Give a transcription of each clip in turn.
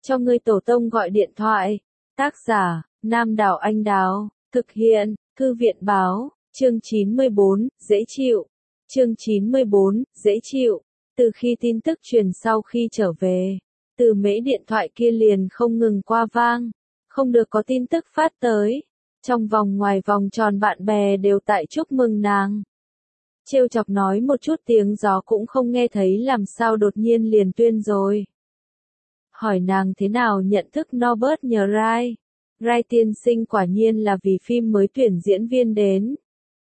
cho ngươi tổ tông gọi điện thoại. Tác giả, Nam Đảo Anh Đào, thực hiện, Thư viện Báo, chương 94, dễ chịu. Chương 94, dễ chịu. Từ khi tin tức truyền sau khi trở về, Từ Mễ điện thoại kia liền không ngừng qua vang, không được có tin tức phát tới. Trong vòng ngoài vòng tròn bạn bè đều tại chúc mừng nàng. Trêu chọc nói một chút tiếng gió cũng không nghe thấy làm sao đột nhiên liền tuyên rồi. Hỏi nàng thế nào nhận thức Norbert nhờ Rai. Rai tiên sinh quả nhiên là vì phim mới tuyển diễn viên đến.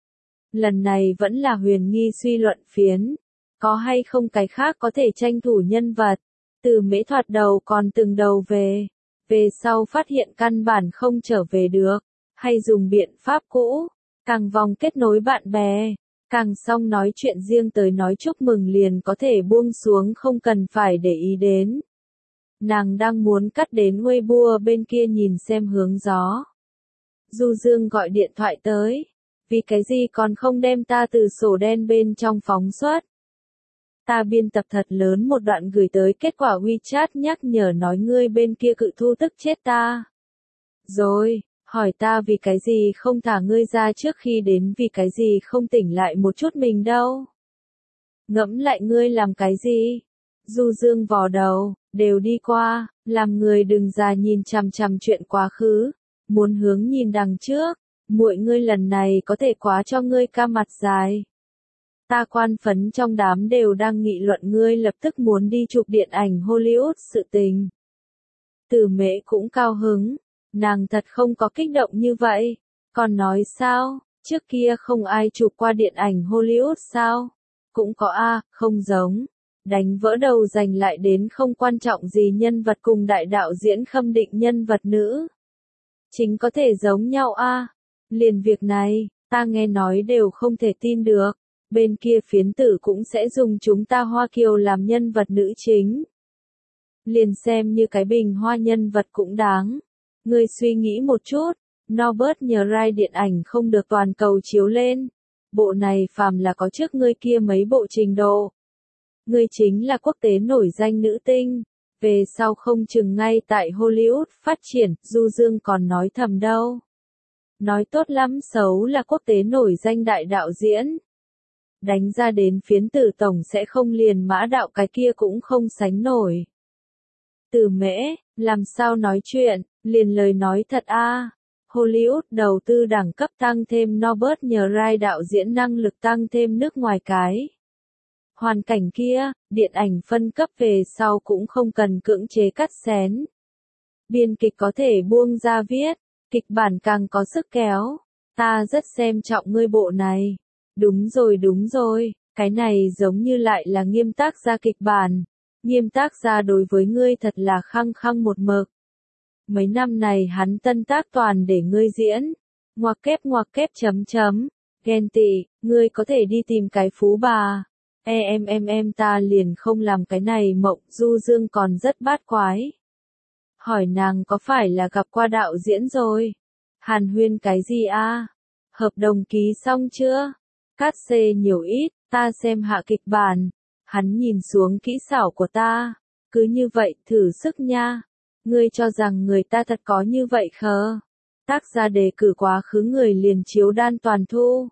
Lần này vẫn là huyền nghi suy luận phiến. Có hay không cái khác có thể tranh thủ nhân vật. Từ Mễ thoạt đầu còn từng đầu về. Về sau phát hiện căn bản không trở về được. Hay dùng biện pháp cũ. Càng vòng kết nối bạn bè. Càng xong nói chuyện riêng tới nói chúc mừng liền có thể buông xuống không cần phải để ý đến. Nàng đang muốn cắt đến Weibo bên kia nhìn xem hướng gió. Du Dương gọi điện thoại tới. Vì cái gì còn không đem ta từ sổ đen bên trong phóng xuất? Ta biên tập thật lớn một đoạn gửi tới kết quả WeChat nhắc nhở nói ngươi bên kia cự thu tức chết ta. Rồi, hỏi ta vì cái gì không thả ngươi ra trước khi đến vì cái gì không tỉnh lại một chút mình đâu. Ngẫm lại ngươi làm cái gì? Du Dương vò đầu, đều đi qua, làm người đừng già nhìn chằm chằm chuyện quá khứ, muốn hướng nhìn đằng trước, muội ngươi lần này có thể quá cho ngươi ca mặt dài. Ta quan phấn trong đám đều đang nghị luận ngươi lập tức muốn đi chụp điện ảnh Hollywood sự tình. Từ Mễ cũng cao hứng, nàng thật không có kích động như vậy, còn nói sao, trước kia không ai chụp qua điện ảnh Hollywood sao? Cũng có a, không giống. Đánh vỡ đầu giành lại đến không quan trọng gì nhân vật cùng đại đạo diễn khâm định nhân vật nữ. Chính có thể giống nhau a. Liền việc này, ta nghe nói đều không thể tin được. Bên kia phiến tử cũng sẽ dùng chúng ta Hoa Kiều làm nhân vật nữ chính. Liền xem như cái bình hoa nhân vật cũng đáng. Ngươi suy nghĩ một chút, Norbert nhờ Rai điện ảnh không được toàn cầu chiếu lên. Bộ này phàm là có trước ngươi kia mấy bộ trình độ. Ngươi chính là quốc tế nổi danh nữ tinh, về sau không chừng ngay tại Hollywood phát triển, Du Dương còn nói thầm đâu. Nói tốt lắm xấu là quốc tế nổi danh đại đạo diễn. Đánh ra đến phiến tử tổng sẽ không liền mã đạo cái kia cũng không sánh nổi. Từ Mễ, làm sao nói chuyện, liền lời nói thật a. Hollywood đầu tư đẳng cấp tăng thêm Norbert nhờ Rai đạo diễn năng lực tăng thêm nước ngoài cái. Hoàn cảnh kia, điện ảnh phân cấp về sau cũng không cần cưỡng chế cắt xén. Biên kịch có thể buông ra viết, kịch bản càng có sức kéo. Ta rất xem trọng ngươi bộ này. Đúng rồi, cái này giống như lại là Nghiêm tác gia kịch bản. Nghiêm tác gia đối với ngươi thật là khăng khăng một mực. Mấy năm này hắn tân tác toàn để ngươi diễn. Ngoặc kép chấm chấm. Ghen tị, ngươi có thể đi tìm cái phú bà. Em ta liền không làm cái này mộng, Du Dương còn rất bát quái. Hỏi nàng có phải là gặp qua đạo diễn rồi? Hàn huyên cái gì a? Hợp đồng ký xong chưa? Cát xê nhiều ít, ta xem hạ kịch bản. Hắn nhìn xuống kỹ xảo của ta. Cứ như vậy thử sức nha. Ngươi cho rằng người ta thật có như vậy khờ. Tác gia đề cử quá khứ người liền chiếu đan toàn thu.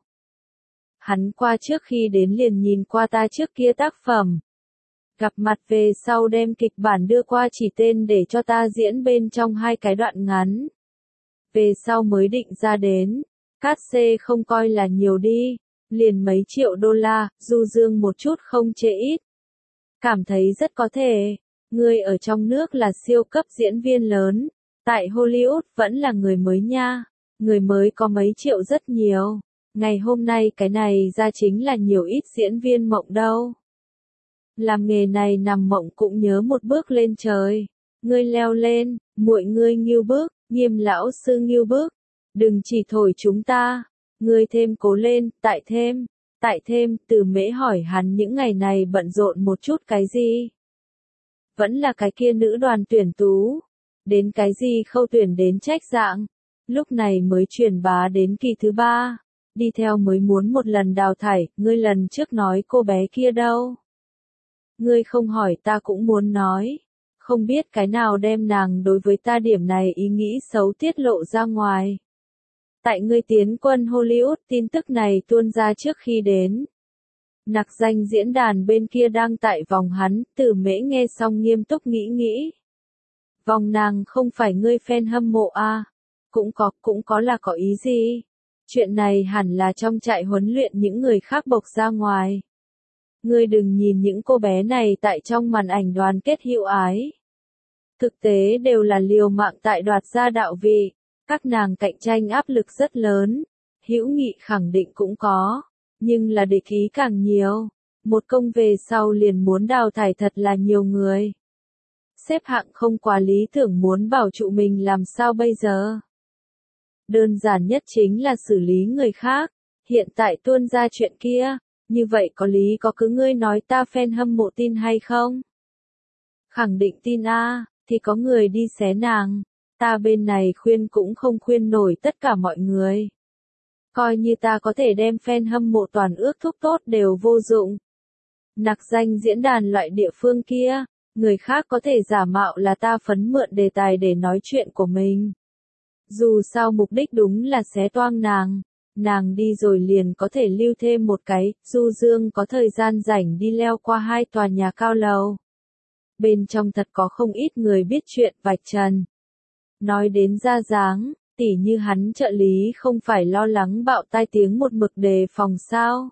Hắn qua trước khi đến liền nhìn qua ta trước kia tác phẩm. Gặp mặt về sau đem kịch bản đưa qua chỉ tên để cho ta diễn bên trong hai cái đoạn ngắn. Về sau mới định ra đến. Cát xê không coi là nhiều đi. Liền mấy triệu đô la, Du Dương một chút không chê ít. Cảm thấy rất có thể. Ngươi ở trong nước là siêu cấp diễn viên lớn. Tại Hollywood vẫn là người mới nha. Người mới có mấy triệu rất nhiều. Ngày hôm nay cái này ra chính là nhiều ít diễn viên mộng đâu. Làm nghề này nằm mộng cũng nhớ một bước lên trời. Ngươi leo lên, muội ngươi nghiêu bước, Nghiêm lão sư nghiêu bước. Đừng chỉ thổi chúng ta. Ngươi thêm cố lên, tại thêm, Từ Mễ hỏi hắn những ngày này bận rộn một chút cái gì. Vẫn là cái kia nữ đoàn tuyển tú. Đến cái gì khâu tuyển đến trách dạng. Lúc này mới truyền bá đến kỳ thứ 3. Đi theo mới muốn một lần đào thải, ngươi lần trước nói cô bé kia đâu. Ngươi không hỏi ta cũng muốn nói. Không biết cái nào đem nàng đối với ta điểm này ý nghĩ xấu tiết lộ ra ngoài. Tại ngươi tiến quân Hollywood, tin tức này tuôn ra trước khi đến. Nặc danh diễn đàn bên kia đang tại vòng hắn, Tử Mễ nghe xong nghiêm túc nghĩ. Vòng nàng không phải ngươi fan hâm mộ à? Cũng có là có ý gì? Chuyện này hẳn là trong trại huấn luyện những người khác bộc ra ngoài. Ngươi đừng nhìn những cô bé này tại trong màn ảnh đoàn kết hữu ái. Thực tế đều là liều mạng tại đoạt gia đạo vị, các nàng cạnh tranh áp lực rất lớn. Hữu nghị khẳng định cũng có, nhưng là địch ý càng nhiều. Một công về sau liền muốn đào thải thật là nhiều người. Xếp hạng không quá lý tưởng muốn bảo trụ mình làm sao bây giờ? Đơn giản nhất chính là xử lý người khác. Hiện tại tuôn ra chuyện kia, như vậy có lý có cứ ngươi nói ta fan hâm mộ tin hay không? Khẳng định tin a, thì có người đi xé nàng. Ta bên này khuyên cũng không khuyên nổi tất cả mọi người. Coi như ta có thể đem fan hâm mộ toàn ước thúc tốt đều vô dụng. Nặc danh diễn đàn loại địa phương kia, người khác có thể giả mạo là ta phấn mượn đề tài để nói chuyện của mình. Dù sao mục đích đúng là xé toang nàng đi rồi liền có thể lưu thêm một cái, Du Dương có thời gian rảnh đi leo qua 2 tòa nhà cao lầu. Bên trong thật có không ít người biết chuyện vạch trần. Nói đến ra dáng, tỉ như hắn trợ lý không phải lo lắng bạo tai tiếng một mực đề phòng sao.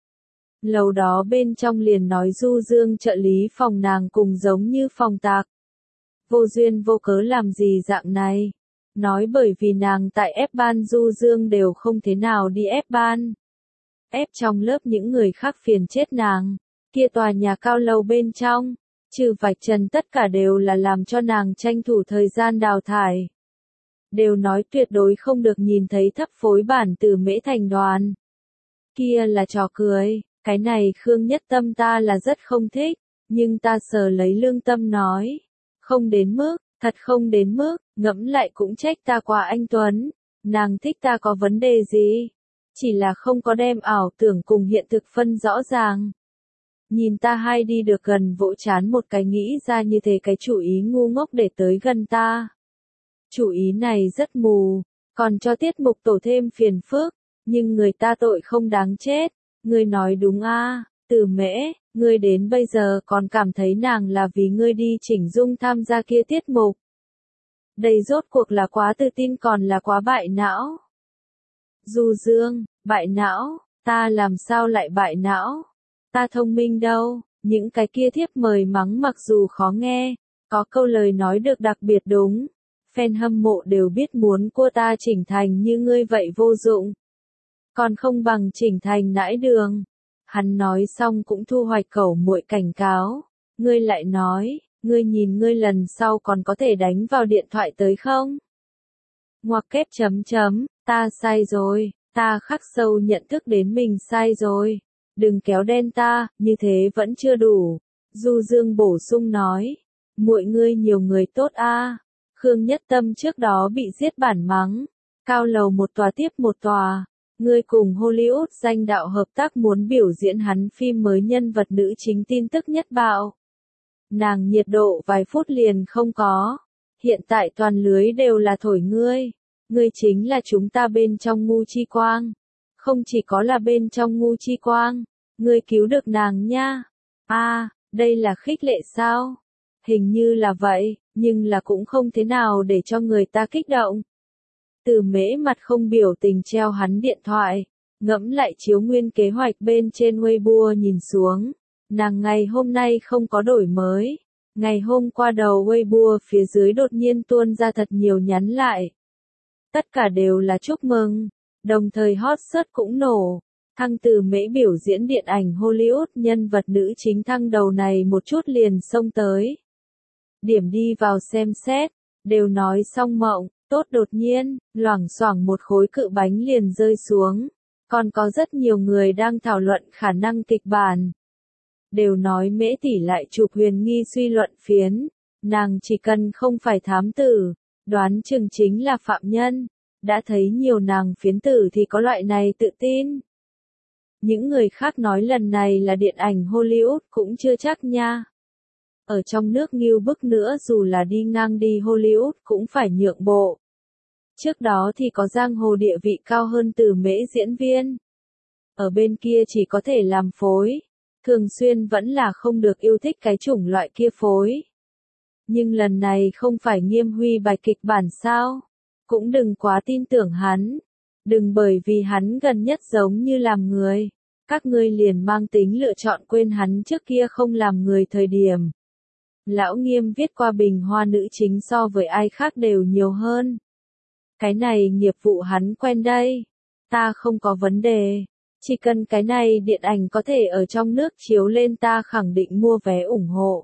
Lầu đó bên trong liền nói Du Dương trợ lý phòng nàng cùng giống như phòng tạc. Vô duyên vô cớ làm gì dạng này. Nói bởi vì nàng tại ép ban Du Dương đều không thế nào đi ép ban. Ép trong lớp những người khác phiền chết nàng. Kia tòa nhà cao lầu bên trong, trừ vạch trần tất cả đều là làm cho nàng tranh thủ thời gian đào thải. Đều nói tuyệt đối không được nhìn thấy thấp phối bản từ Mễ thành đoàn. Kia là trò cười, cái này Khương Nhất Tâm ta là rất không thích, nhưng ta sờ lấy lương tâm nói. Không đến mức, thật không đến mức, ngẫm lại cũng trách ta quá anh Tuấn. Nàng thích ta có vấn đề gì? Chỉ là không có đem ảo tưởng cùng hiện thực phân rõ ràng. Nhìn ta hay đi được gần vỗ chán một cái nghĩ ra như thế cái chủ ý ngu ngốc để tới gần ta. Chủ ý này rất mù, còn cho tiết mục tổ thêm phiền phức, nhưng người ta tội không đáng chết. Ngươi nói đúng a, Từ Mễ, ngươi đến bây giờ còn cảm thấy nàng là vì ngươi đi chỉnh dung tham gia kia tiết mục. Đây rốt cuộc là quá tự tin còn là quá bại não. Du Dương, bại não, ta làm sao lại bại não? Ta thông minh đâu, những cái kia thiếp mời mắng mặc dù khó nghe, có câu lời nói được đặc biệt đúng. Fan hâm mộ đều biết muốn cô ta chỉnh thành như ngươi vậy vô dụng. Còn không bằng chỉnh thành nãi đường. Hắn nói xong cũng thu hoạch khẩu muội cảnh cáo. Ngươi lại nói, ngươi nhìn ngươi lần sau còn có thể đánh vào điện thoại tới không? Ngoặc kép chấm chấm, ta sai rồi, ta khắc sâu nhận thức đến mình sai rồi. Đừng kéo đen ta, như thế vẫn chưa đủ. Du Dương bổ sung nói, muội ngươi nhiều người tốt a. Khương Nhất Tâm trước đó bị giết bản mắng, cao lầu một tòa tiếp một tòa. Ngươi cùng Hollywood danh đạo hợp tác muốn biểu diễn hắn phim mới nhân vật nữ chính tin tức nhất bạo. Nàng nhiệt độ vài phút liền không có. Hiện tại toàn lưới đều là thổi ngươi. Ngươi chính là chúng ta bên trong ngu chi quang. Không chỉ có là bên trong ngu chi quang. Ngươi cứu được nàng nha. Đây là khích lệ sao? Hình như là vậy, nhưng là cũng không thế nào để cho người ta kích động. Từ Mễ mặt không biểu tình treo hắn điện thoại, ngẫm lại chiếu nguyên kế hoạch bên trên Weibo nhìn xuống. Nàng ngày hôm nay không có đổi mới. Ngày hôm qua đầu Weibo phía dưới đột nhiên tuôn ra thật nhiều nhắn lại. Tất cả đều là chúc mừng, đồng thời hot search cũng nổ. Thăng Từ Mễ biểu diễn điện ảnh Hollywood nhân vật nữ chính thăng đầu này một chút liền xông tới. Điểm đi vào xem xét, đều nói xong mộng, tốt đột nhiên, loảng xoảng một khối cự bánh liền rơi xuống. Còn có rất nhiều người đang thảo luận khả năng kịch bản. Đều nói Mễ tỷ lại chụp huyền nghi suy luận phiến. Nàng chỉ cần không phải thám tử, đoán chừng chính là phạm nhân. Đã thấy nhiều nàng phiến tử thì có loại này tự tin. Những người khác nói lần này là điện ảnh Hollywood cũng chưa chắc nha. Ở trong nước nghiêu bức nữa dù là đi ngang đi Hollywood cũng phải nhượng bộ. Trước đó thì có giang hồ địa vị cao hơn Từ Mễ diễn viên. Ở bên kia chỉ có thể làm phối. Thường xuyên vẫn là không được yêu thích cái chủng loại kia phối. Nhưng lần này không phải Nghiêm Huy bài kịch bản sao? Cũng đừng quá tin tưởng hắn. Đừng bởi vì hắn gần nhất giống như làm người. Các ngươi liền mang tính lựa chọn quên hắn trước kia không làm người thời điểm. Lão Nghiêm viết qua bình hoa nữ chính so với ai khác đều nhiều hơn. Cái này nghiệp vụ hắn quen đây. Ta không có vấn đề. Chỉ cần cái này điện ảnh có thể ở trong nước chiếu lên ta khẳng định mua vé ủng hộ.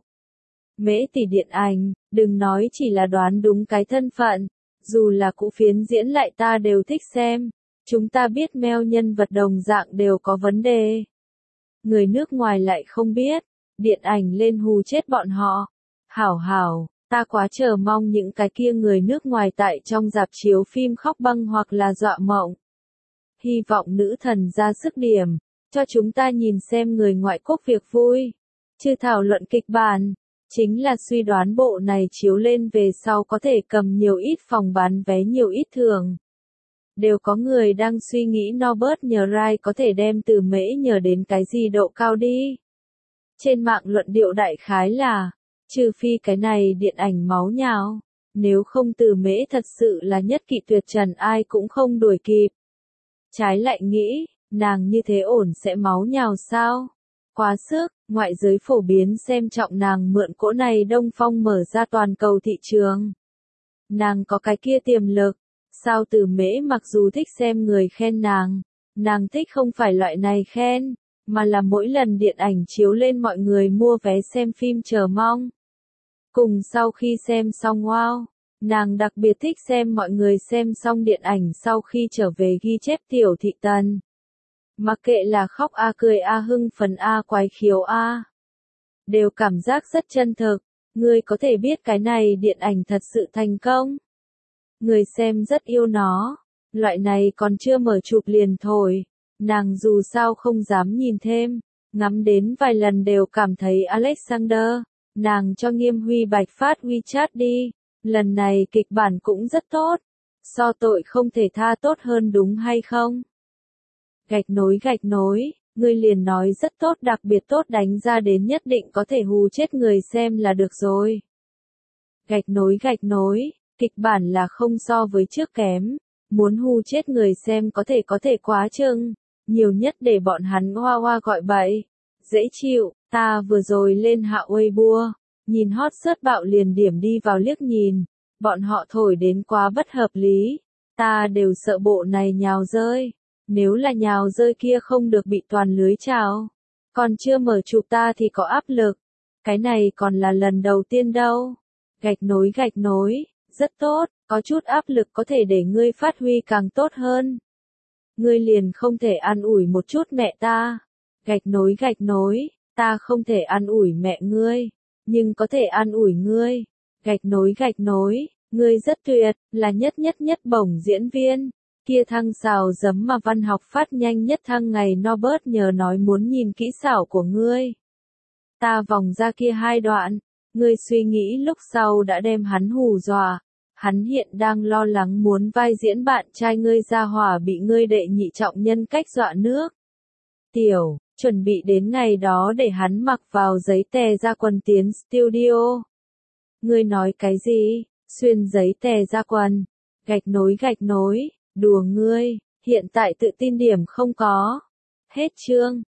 Mễ tỷ điện ảnh, đừng nói chỉ là đoán đúng cái thân phận. Dù là cũ phiến diễn lại ta đều thích xem. Chúng ta biết meo nhân vật đồng dạng đều có vấn đề. Người nước ngoài lại không biết. Điện ảnh lên hù chết bọn họ. Hảo hảo, ta quá chờ mong những cái kia người nước ngoài tại trong rạp chiếu phim khóc băng hoặc là dọa mộng. Hy vọng nữ thần ra sức điểm, cho chúng ta nhìn xem người ngoại quốc việc vui. Chứ thảo luận kịch bản, chính là suy đoán bộ này chiếu lên về sau có thể cầm nhiều ít phòng bán vé nhiều ít thưởng. Đều có người đang suy nghĩ Norbert nhờ Rai có thể đem Từ Mễ nhờ đến cái gì độ cao đi. Trên mạng luận điệu đại khái là, trừ phi cái này điện ảnh máu nhào, nếu không Từ Mễ thật sự là nhất kỵ tuyệt trần ai cũng không đuổi kịp. Trái lại nghĩ, nàng như thế ổn sẽ máu nhào sao? Quá sức, ngoại giới phổ biến xem trọng nàng mượn cỗ này Đông Phong mở ra toàn cầu thị trường. Nàng có cái kia tiềm lực, sao Từ Mễ mặc dù thích xem người khen nàng thích không phải loại này khen, mà là mỗi lần điện ảnh chiếu lên mọi người mua vé xem phim chờ mong. Cùng sau khi xem xong wow, nàng đặc biệt thích xem mọi người xem xong điện ảnh sau khi trở về ghi chép tiểu thị tần. Mặc kệ là khóc a cười a hưng phấn a quái khiếu a, đều cảm giác rất chân thực. Ngươi có thể biết cái này điện ảnh thật sự thành công. Người xem rất yêu nó. Loại này còn chưa mở chụp liền thổi. Nàng dù sao không dám nhìn thêm. Ngắm đến vài lần đều cảm thấy Alexander. Nàng cho Nghiêm Huy Bạch phát WeChat đi. Lần này kịch bản cũng rất tốt. So tội không thể tha tốt hơn đúng hay không? Gạch nối, ngươi liền nói rất tốt đặc biệt tốt đánh ra đến nhất định có thể hù chết người xem là được rồi. Gạch nối, kịch bản là không so với trước kém. Muốn hù chết người xem có thể quá chừng. Nhiều nhất để bọn hắn hoa hoa gọi bậy. Dễ chịu, ta vừa rồi lên hạ Weibo. Nhìn hot search bạo liền điểm đi vào liếc nhìn. Bọn họ thổi đến quá bất hợp lý. Ta đều sợ bộ này nhào rơi. Nếu là nhào rơi kia không được bị toàn lưới trào. Còn chưa mở chụp ta thì có áp lực. Cái này còn là lần đầu tiên đâu. Gạch nối, rất tốt, có chút áp lực có thể để ngươi phát huy càng tốt hơn. Ngươi liền không thể an ủi một chút mẹ ta. Gạch nối, ta không thể an ủi mẹ ngươi, nhưng có thể an ủi ngươi. Gạch nối, ngươi rất tuyệt, là nhất bổng diễn viên. Kia thăng xào giấm mà văn học phát nhanh nhất thăng ngày Norbert nhờ nói muốn nhìn kỹ xảo của ngươi. Ta vòng ra kia hai đoạn, ngươi suy nghĩ lúc sau đã đem hắn hù dọa. Hắn hiện đang lo lắng muốn vai diễn bạn trai ngươi ra hỏa bị ngươi đệ nhị trọng nhân cách dọa nước. Tiểu, chuẩn bị đến ngày đó để hắn mặc vào giấy tè ra quần tiến studio. Ngươi nói cái gì? Xuyên giấy tè ra quần. Gạch nối, đùa ngươi, hiện tại tự tin điểm không có. Hết chương.